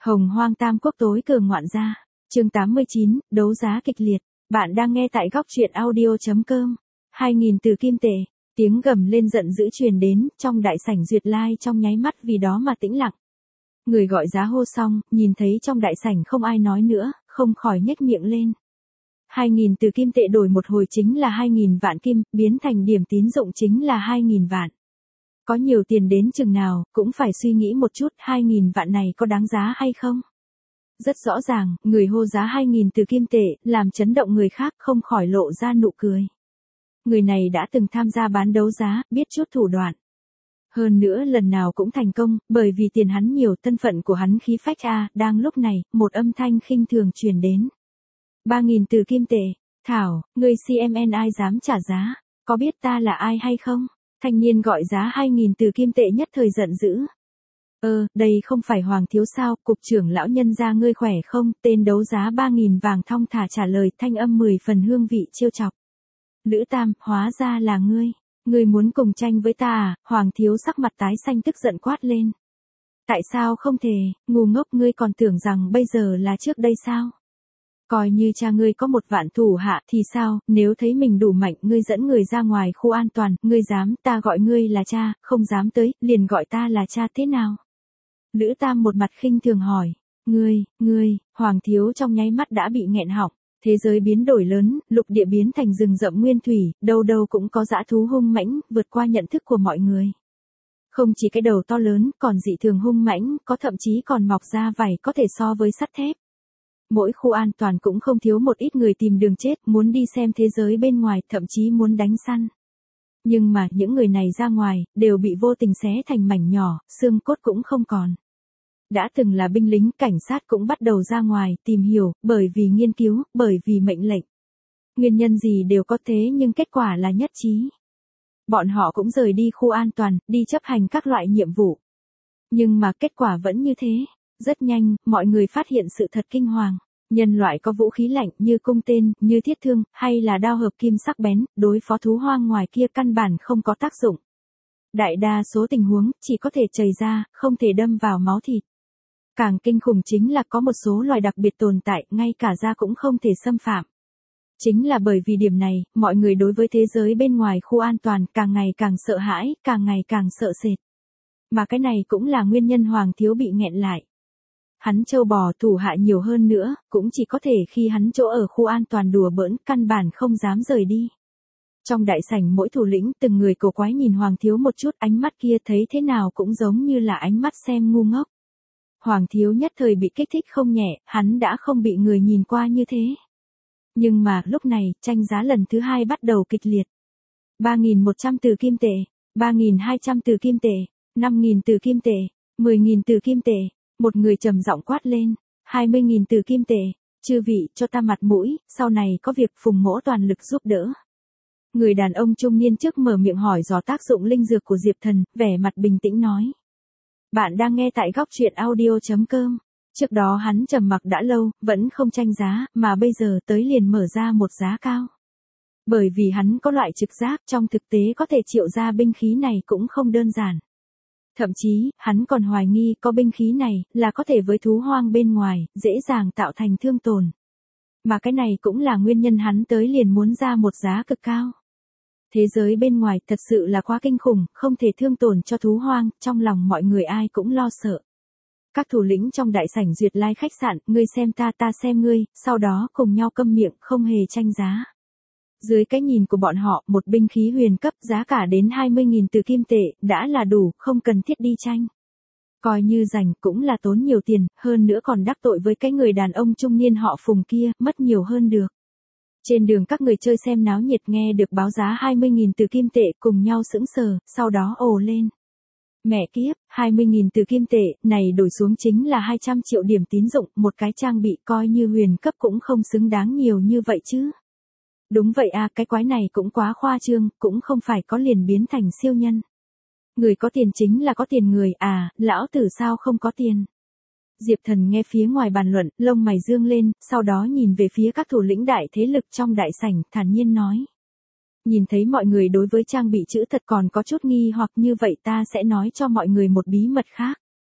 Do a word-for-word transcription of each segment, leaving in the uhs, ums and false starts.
Hồng Hoang Tam Quốc tối cường ngoạn gia, chương tám mươi chín, đấu giá kịch liệt. Bạn đang nghe tại góc truyện audio chấm com. hai nghìn từ kim tệ, tiếng gầm lên giận dữ truyền đến, trong đại sảnh Duyệt Lai trong nháy mắt vì đó mà tĩnh lặng. Người gọi giá hô xong, nhìn thấy trong đại sảnh không ai nói nữa, không khỏi nhếch miệng lên. hai nghìn từ kim tệ đổi một hồi chính là hai nghìn vạn kim, biến thành điểm tín dụng chính là hai nghìn vạn. Có nhiều tiền đến chừng nào, cũng phải suy nghĩ một chút hai nghìn vạn này có đáng giá hay không. Rất rõ ràng, người hô giá hai nghìn từ kim tệ, làm chấn động người khác không khỏi lộ ra nụ cười. Người này đã từng tham gia bán đấu giá, biết chút thủ đoạn. Hơn nữa lần nào cũng thành công, bởi vì tiền hắn nhiều, thân phận của hắn khí phách a, đang lúc này, một âm thanh khinh thường truyền đến. ba nghìn từ kim tệ, Thảo, người xê em en ai dám trả giá, có biết ta là ai hay không? Thanh niên gọi giá hai nghìn từ kim tệ nhất thời giận dữ. Ơ, đây không phải Hoàng thiếu sao, cục trưởng lão nhân gia ngươi khỏe không? Tên đấu giá ba nghìn vàng thong thả trả lời, thanh âm mười phần hương vị trêu chọc. Lữ Tam, hóa ra là ngươi. Ngươi muốn cùng tranh với ta à? Hoàng thiếu sắc mặt tái xanh tức giận quát lên. Tại sao không thể, ngu ngốc, ngươi còn tưởng rằng bây giờ là trước đây sao? Coi như cha ngươi có một vạn thủ hạ thì sao, nếu thấy mình đủ mạnh, ngươi dẫn người ra ngoài khu an toàn, ngươi dám, ta gọi ngươi là cha, không dám tới, liền gọi ta là cha thế nào? Lữ Tam một mặt khinh thường hỏi, ngươi, ngươi, Hoàng thiếu trong nháy mắt đã bị nghẹn họng, thế giới biến đổi lớn, lục địa biến thành rừng rậm nguyên thủy, đâu đâu cũng có dã thú hung mãnh, vượt qua nhận thức của mọi người. Không chỉ cái đầu to lớn, còn dị thường hung mãnh, có thậm chí còn mọc ra vảy có thể so với sắt thép. Mỗi khu an toàn cũng không thiếu một ít người tìm đường chết, muốn đi xem thế giới bên ngoài, thậm chí muốn đánh săn. Nhưng mà những người này ra ngoài, đều bị vô tình xé thành mảnh nhỏ, xương cốt cũng không còn. Đã từng là binh lính, cảnh sát cũng bắt đầu ra ngoài, tìm hiểu, bởi vì nghiên cứu, bởi vì mệnh lệnh. Nguyên nhân gì đều có thế nhưng kết quả là nhất trí. Bọn họ cũng rời đi khu an toàn, đi chấp hành các loại nhiệm vụ. Nhưng mà kết quả vẫn như thế. Rất nhanh, mọi người phát hiện sự thật kinh hoàng. Nhân loại có vũ khí lạnh như cung tên, như thiết thương, hay là đao hợp kim sắc bén, đối phó thú hoang ngoài kia căn bản không có tác dụng. Đại đa số tình huống, chỉ có thể chảy ra, không thể đâm vào máu thịt. Càng kinh khủng chính là có một số loài đặc biệt tồn tại, ngay cả da cũng không thể xâm phạm. Chính là bởi vì điểm này, mọi người đối với thế giới bên ngoài khu an toàn càng ngày càng sợ hãi, càng ngày càng sợ sệt. Mà cái này cũng là nguyên nhân Hoàng thiếu bị nghẹn lại. Hắn trâu bò thủ hạ nhiều hơn nữa, cũng chỉ có thể khi hắn chỗ ở khu an toàn đùa bỡn, căn bản không dám rời đi. Trong đại sảnh mỗi thủ lĩnh từng người cổ quái nhìn Hoàng thiếu một chút, ánh mắt kia thấy thế nào cũng giống như là ánh mắt xem ngu ngốc. Hoàng thiếu nhất thời bị kích thích không nhẹ, hắn đã không bị người nhìn qua như thế. Nhưng mà lúc này, tranh giá lần thứ hai bắt đầu kịch liệt. ba nghìn một trăm từ kim tệ, ba nghìn hai trăm từ kim tệ, năm nghìn từ kim tệ, mười nghìn từ kim tệ. Một người trầm giọng quát lên, hai mươi nghìn từ kim tệ, chư vị, cho ta mặt mũi, sau này có việc Phùng mỗ toàn lực giúp đỡ. Người đàn ông trung niên trước mở miệng hỏi dò tác dụng linh dược của Diệp Thần, vẻ mặt bình tĩnh nói. Bạn đang nghe tại góc truyện audio chấm com. Trước đó hắn trầm mặc đã lâu, vẫn không tranh giá, mà bây giờ tới liền mở ra một giá cao. Bởi vì hắn có loại trực giác, trong thực tế có thể triệu ra binh khí này cũng không đơn giản. Thậm chí, hắn còn hoài nghi có binh khí này, là có thể với thú hoang bên ngoài, dễ dàng tạo thành thương tổn. Mà cái này cũng là nguyên nhân hắn tới liền muốn ra một giá cực cao. Thế giới bên ngoài thật sự là quá kinh khủng, không thể thương tổn cho thú hoang, trong lòng mọi người ai cũng lo sợ. Các thủ lĩnh trong đại sảnh Duyệt Lai khách sạn, ngươi xem ta ta xem ngươi, sau đó cùng nhau câm miệng, không hề tranh giá. Dưới cái nhìn của bọn họ, một binh khí huyền cấp giá cả đến hai mươi nghìn từ kim tệ, đã là đủ, không cần thiết đi tranh. Coi như rảnh cũng là tốn nhiều tiền, hơn nữa còn đắc tội với cái người đàn ông trung niên họ Phùng kia, mất nhiều hơn được. Trên đường các người chơi xem náo nhiệt nghe được báo giá hai mươi nghìn từ kim tệ cùng nhau sững sờ, sau đó ồ lên. Mẹ kiếp, hai mươi nghìn từ kim tệ, này đổi xuống chính là hai trăm triệu điểm tín dụng, một cái trang bị coi như huyền cấp cũng không xứng đáng nhiều như vậy chứ. Đúng vậy à, cái quái này cũng quá khoa trương, cũng không phải có liền biến thành siêu nhân. Người có tiền chính là có tiền người, à, lão tử sao không có tiền. Diệp Thần nghe phía ngoài bàn luận, lông mày dương lên, sau đó nhìn về phía các thủ lĩnh đại thế lực trong đại sảnh, thản nhiên nói. Nhìn thấy mọi người đối với trang bị chữ thật còn có chút nghi hoặc như vậy ta sẽ nói cho mọi người một bí mật khác.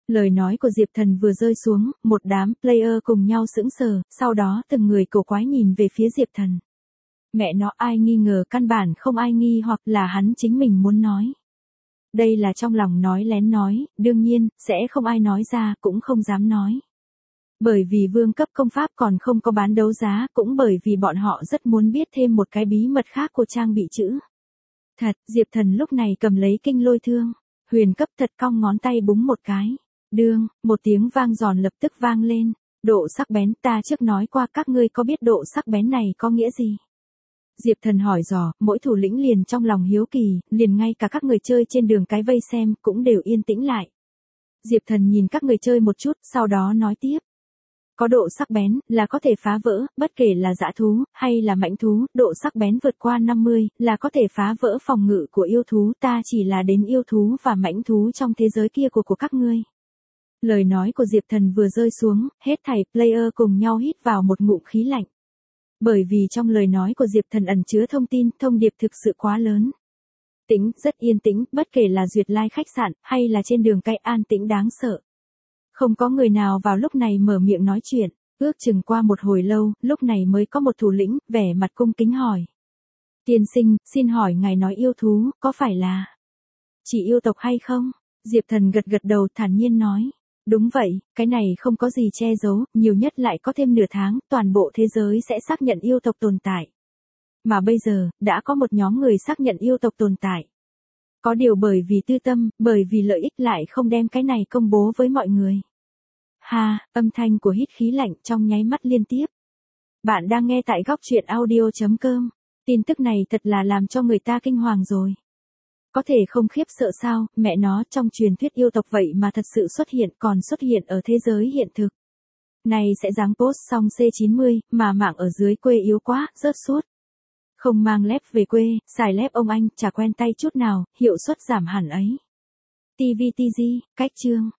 Lời nói của Diệp Thần vừa rơi xuống, một đám player cùng nhau sững sờ, sau đó từng người cổ quái nhìn về phía Diệp Thần. Mẹ nó, ai nghi ngờ, căn bản không ai nghi, hoặc là hắn chính mình muốn nói. Đây là trong lòng nói lén nói, đương nhiên, sẽ không ai nói ra, cũng không dám nói. Bởi vì vương cấp công pháp còn không có bán đấu giá, cũng bởi vì bọn họ rất muốn biết thêm một cái bí mật khác của trang bị chữ. Thật, Diệp Thần lúc này cầm lấy kinh lôi thương, huyền cấp thật, cong ngón tay búng một cái. Đương, một tiếng vang giòn lập tức vang lên. Độ sắc bén, ta trước nói qua, các ngươi có biết độ sắc bén này có nghĩa gì? Diệp Thần hỏi dò, mỗi thủ lĩnh liền trong lòng hiếu kỳ, liền ngay cả các người chơi trên đường cái vây xem cũng đều yên tĩnh lại. Diệp Thần nhìn các người chơi một chút, sau đó nói tiếp. Có độ sắc bén, là có thể phá vỡ, bất kể là dã thú, hay là mãnh thú, độ sắc bén vượt qua năm mươi, là có thể phá vỡ phòng ngự của yêu thú, ta chỉ là đến yêu thú và mãnh thú trong thế giới kia của của các ngươi. Lời nói của Diệp Thần vừa rơi xuống, hết thảy player cùng nhau hít vào một ngụm khí lạnh. Bởi vì trong lời nói của Diệp Thần ẩn chứa thông tin, thông điệp thực sự quá lớn. Tĩnh, rất yên tĩnh, bất kể là duyệt lai khách sạn, hay là trên đường cái, an tĩnh đáng sợ. Không có người nào vào lúc này mở miệng nói chuyện, ước chừng qua một hồi lâu, lúc này mới có một thủ lĩnh, vẻ mặt cung kính hỏi. Tiên sinh, xin hỏi ngài nói yêu thú, có phải là chỉ yêu tộc hay không? Diệp Thần gật gật đầu, thản nhiên nói. Đúng vậy, cái này không có gì che giấu, nhiều nhất lại có thêm nửa tháng, toàn bộ thế giới sẽ xác nhận yêu tộc tồn tại. Mà bây giờ, đã có một nhóm người xác nhận yêu tộc tồn tại. Có điều bởi vì tư tâm, bởi vì lợi ích lại không đem cái này công bố với mọi người. Ha, âm thanh của hít khí lạnh trong nháy mắt liên tiếp. Bạn đang nghe tại góc truyện audio chấm com. Tin tức này thật là làm cho người ta kinh hoàng rồi. Có thể không khiếp sợ sao, mẹ nó, trong truyền thuyết yêu tộc vậy mà thật sự xuất hiện, còn xuất hiện ở thế giới hiện thực. Này sẽ dáng post xong C chín mươi, mà mạng ở dưới quê yếu quá, rớt suốt. Không mang lép về quê, xài lép ông anh, chả quen tay chút nào, hiệu suất giảm hẳn ấy. tê vê tê giê, cách chương.